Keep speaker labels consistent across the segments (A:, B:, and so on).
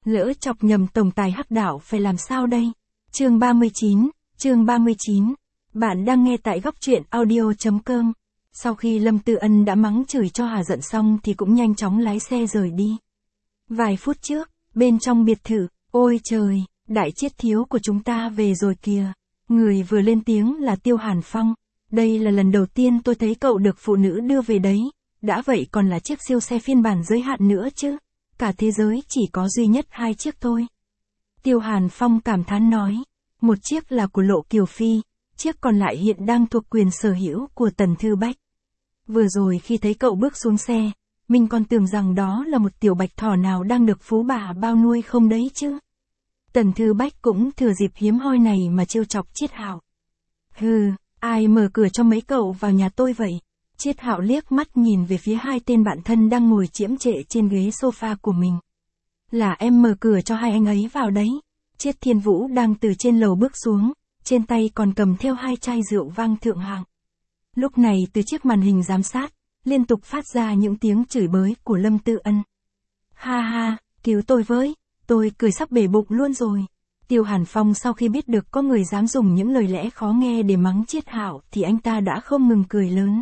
A: Lỡ chọc nhầm tổng tài Hắc Đạo phải làm sao đây? Chương 39. Bạn đang nghe tại góc truyện audio.com. Sau khi Lâm Tư Ân đã mắng chửi cho hà giận xong thì cũng nhanh chóng lái xe rời đi. Vài phút trước, bên trong biệt thự, ôi trời, đại triết thiếu của chúng ta về rồi kìa. Người vừa lên tiếng là Tiêu Hàn Phong. Đây là lần đầu tiên tôi thấy cậu được phụ nữ đưa về đấy. Đã vậy còn là chiếc siêu xe phiên bản giới hạn nữa chứ. Cả thế giới chỉ có duy nhất 2 chiếc thôi. Tiêu Hàn Phong cảm thán nói. Một chiếc là của Lộ Kiều Phi, chiếc còn lại hiện đang thuộc quyền sở hữu của Tần Thư Bách. Vừa rồi khi thấy cậu bước xuống xe, mình còn tưởng rằng đó là một tiểu bạch thỏ nào đang được phú bà bao nuôi không đấy chứ. Tần Thư Bách cũng thừa dịp hiếm hoi này mà trêu chọc Triết Hạo. Hừ, ai mở cửa cho mấy cậu vào nhà tôi vậy? Triết Hạo liếc mắt nhìn về phía 2 tên bạn thân đang ngồi chiếm trệ trên ghế sofa của mình. Là em mở cửa cho 2 anh ấy vào đấy. Triết Thiên Vũ đang từ trên lầu bước xuống, trên tay còn cầm theo 2 chai rượu vang thượng hạng. Lúc này từ chiếc màn hình giám sát, liên tục phát ra những tiếng chửi bới của Lâm Tư Ân. Ha ha, cứu tôi với, tôi cười sắp bể bụng luôn rồi. Tiêu Hàn Phong sau khi biết được có người dám dùng những lời lẽ khó nghe để mắng Triết Hạo thì anh ta đã không ngừng cười lớn.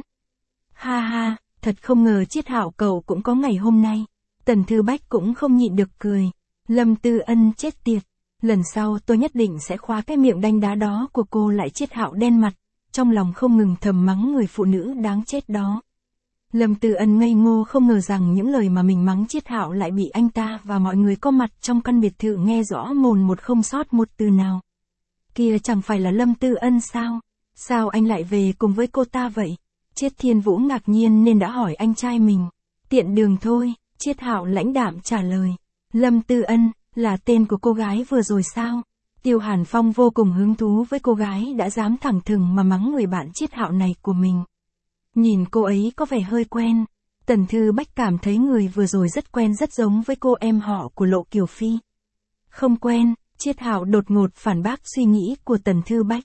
A: Ha ha, thật không ngờ Triết Hạo cậu cũng có ngày hôm nay. Tần Thư Bách cũng không nhịn được cười. Lâm Tư Ân chết tiệt. Lần sau tôi nhất định sẽ khóa cái miệng đanh đá đó của cô lại. Triết Hạo đen mặt, trong lòng không ngừng thầm mắng người phụ nữ đáng chết đó. Lâm Tư Ân ngây ngô không ngờ rằng những lời mà mình mắng Triết Hạo lại bị anh ta và mọi người có mặt trong căn biệt thự nghe rõ mồn một không sót một từ nào. Kia chẳng phải là Lâm Tư Ân sao? Sao anh lại về cùng với cô ta vậy? Triết Thiên Vũ ngạc nhiên nên đã hỏi anh trai mình. Tiện đường thôi, Triết Hạo lãnh đạm trả lời. Lâm Tư Ân, là tên của cô gái vừa rồi sao? Tiêu Hàn Phong vô cùng hứng thú với cô gái đã dám thẳng thừng mà mắng người bạn Triết Hạo này của mình. Nhìn cô ấy có vẻ hơi quen. Tần Thư Bách cảm thấy người vừa rồi rất quen, rất giống với cô em họ của Lộ Kiều Phi. Không quen, Triết Hạo đột ngột phản bác suy nghĩ của Tần Thư Bách.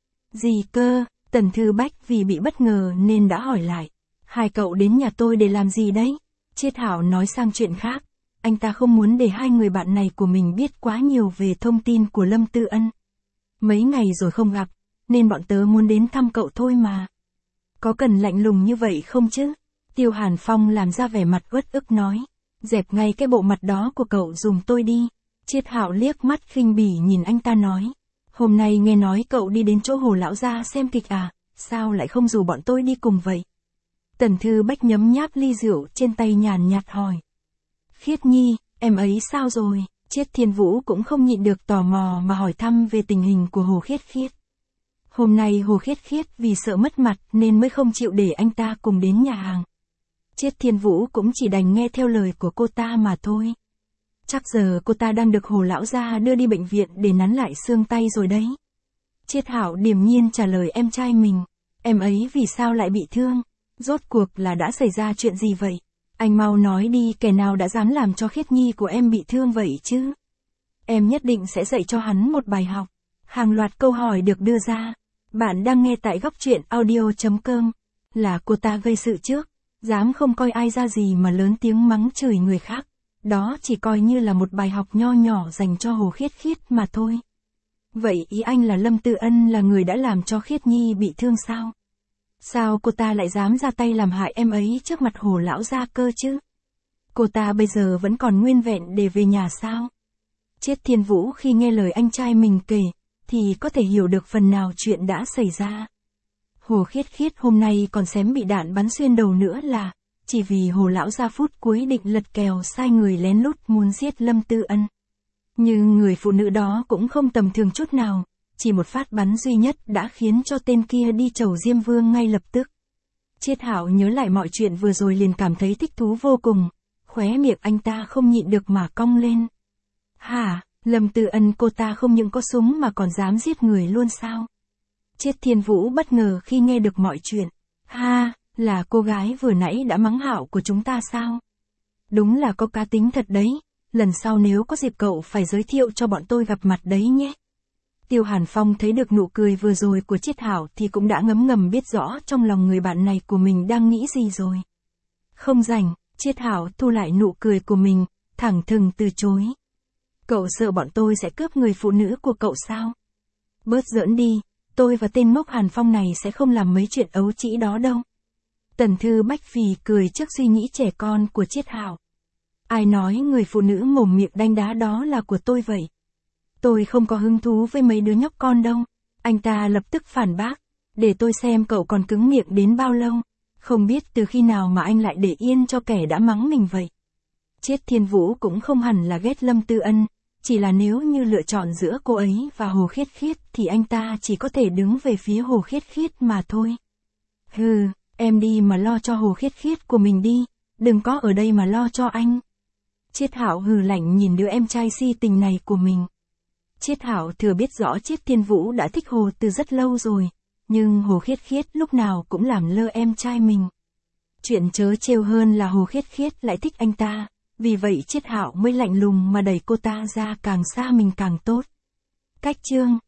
A: Gì cơ? Tần Thư Bách vì bị bất ngờ nên đã hỏi lại. 2 cậu đến nhà tôi để làm gì đấy? Triết Hạo nói sang chuyện khác. Anh ta không muốn để 2 người bạn này của mình biết quá nhiều về thông tin của Lâm Tư Ân. Mấy ngày rồi không gặp, nên bọn tớ muốn đến thăm cậu thôi mà. Có cần lạnh lùng như vậy không chứ? Tiêu Hàn Phong làm ra vẻ mặt uất ức nói. Dẹp ngay cái bộ mặt đó của cậu giùm tôi đi. Triết Hạo liếc mắt khinh bỉ nhìn anh ta nói. Hôm nay nghe nói cậu đi đến chỗ Hồ lão gia xem kịch à, sao lại không rủ bọn tôi đi cùng vậy? Tần Thư Bách nhấm nháp ly rượu trên tay nhàn nhạt hỏi. Khiết Nhi, em ấy sao rồi? Triết Thiên Vũ cũng không nhịn được tò mò mà hỏi thăm về tình hình của Hồ Khiết Khiết. Hôm nay Hồ Khiết Khiết vì sợ mất mặt nên mới không chịu để anh ta cùng đến nhà hàng. Triết Thiên Vũ cũng chỉ đành nghe theo lời của cô ta mà thôi. Chắc giờ cô ta đang được Hồ lão gia đưa đi bệnh viện để nắn lại xương tay rồi đấy. Triết Hạo điềm nhiên trả lời em trai mình. Em ấy vì sao lại bị thương? Rốt cuộc là đã xảy ra chuyện gì vậy? Anh mau nói đi, kẻ nào đã dám làm cho Khiết Nhi của em bị thương vậy chứ? Em nhất định sẽ dạy cho hắn một bài học. Hàng loạt câu hỏi được đưa ra. Bạn đang nghe tại góc truyện audio.com. Là cô ta gây sự trước, dám không coi ai ra gì mà lớn tiếng mắng chửi người khác. Đó chỉ coi như là một bài học nho nhỏ dành cho Hồ Khiết Khiết mà thôi. Vậy ý anh là Lâm Tư Ân là người đã làm cho Khiết Nhi bị thương sao? Sao cô ta lại dám ra tay làm hại em ấy trước mặt Hồ lão gia cơ chứ? Cô ta bây giờ vẫn còn nguyên vẹn để về nhà sao? Triết Thiên Vũ khi nghe lời anh trai mình kể, thì có thể hiểu được phần nào chuyện đã xảy ra. Hồ Khiết Khiết hôm nay còn xém bị đạn bắn xuyên đầu nữa là, chỉ vì Hồ lão gia phút cuối định lật kèo sai người lén lút muốn giết Lâm Tư Ân. Nhưng người phụ nữ đó cũng không tầm thường chút nào. Chỉ một phát bắn duy nhất đã khiến cho tên kia đi chầu Diêm Vương ngay lập tức. Triết Hạo nhớ lại mọi chuyện vừa rồi liền cảm thấy thích thú vô cùng. Khóe miệng anh ta không nhịn được mà cong lên. Hả, Lâm Tư Ân cô ta không những có súng mà còn dám giết người luôn sao? Triết Thiên Vũ bất ngờ khi nghe được mọi chuyện. Ha, là cô gái vừa nãy đã mắng Hạo của chúng ta sao? Đúng là có cá tính thật đấy. Lần sau nếu có dịp cậu phải giới thiệu cho bọn tôi gặp mặt đấy nhé. Tiêu Hàn Phong thấy được nụ cười vừa rồi của Triết Hạo thì cũng đã ngấm ngầm biết rõ trong lòng người bạn này của mình đang nghĩ gì rồi. Không rảnh, Triết Hạo thu lại nụ cười của mình, thẳng thừng từ chối. Cậu sợ bọn tôi sẽ cướp người phụ nữ của cậu sao? Bớt giỡn đi, tôi và tên ngốc Hàn Phong này sẽ không làm mấy chuyện ấu trĩ đó đâu. Tần Thư Bách phì cười trước suy nghĩ trẻ con của Chiết Hạo. Ai nói người phụ nữ mồm miệng đanh đá đó là của tôi vậy? Tôi không có hứng thú với mấy đứa nhóc con đâu. Anh ta lập tức phản bác. Để tôi xem cậu còn cứng miệng đến bao lâu. Không biết từ khi nào mà anh lại để yên cho kẻ đã mắng mình vậy. Chiết Thiên Vũ cũng không hẳn là ghét Lâm Tư Ân. Chỉ là nếu như lựa chọn giữa cô ấy và Hồ Khiết Khiết thì anh ta chỉ có thể đứng về phía Hồ Khiết Khiết mà thôi. Hừ, em đi mà lo cho Hồ Khiết Khiết của mình đi. Đừng có ở đây mà lo cho anh. Chiết Hạo hừ lạnh nhìn đứa em trai si tình này của mình. Chiết Hạo thừa biết rõ Chiết Thiên Vũ đã thích Hồ từ rất lâu rồi, nhưng Hồ Khiết Khiết lúc nào cũng làm lơ em trai mình. Chuyện trớ trêu hơn là Hồ Khiết Khiết lại thích anh ta, vì vậy Chiết Hạo mới lạnh lùng mà đẩy cô ta ra càng xa mình càng tốt. Cách chương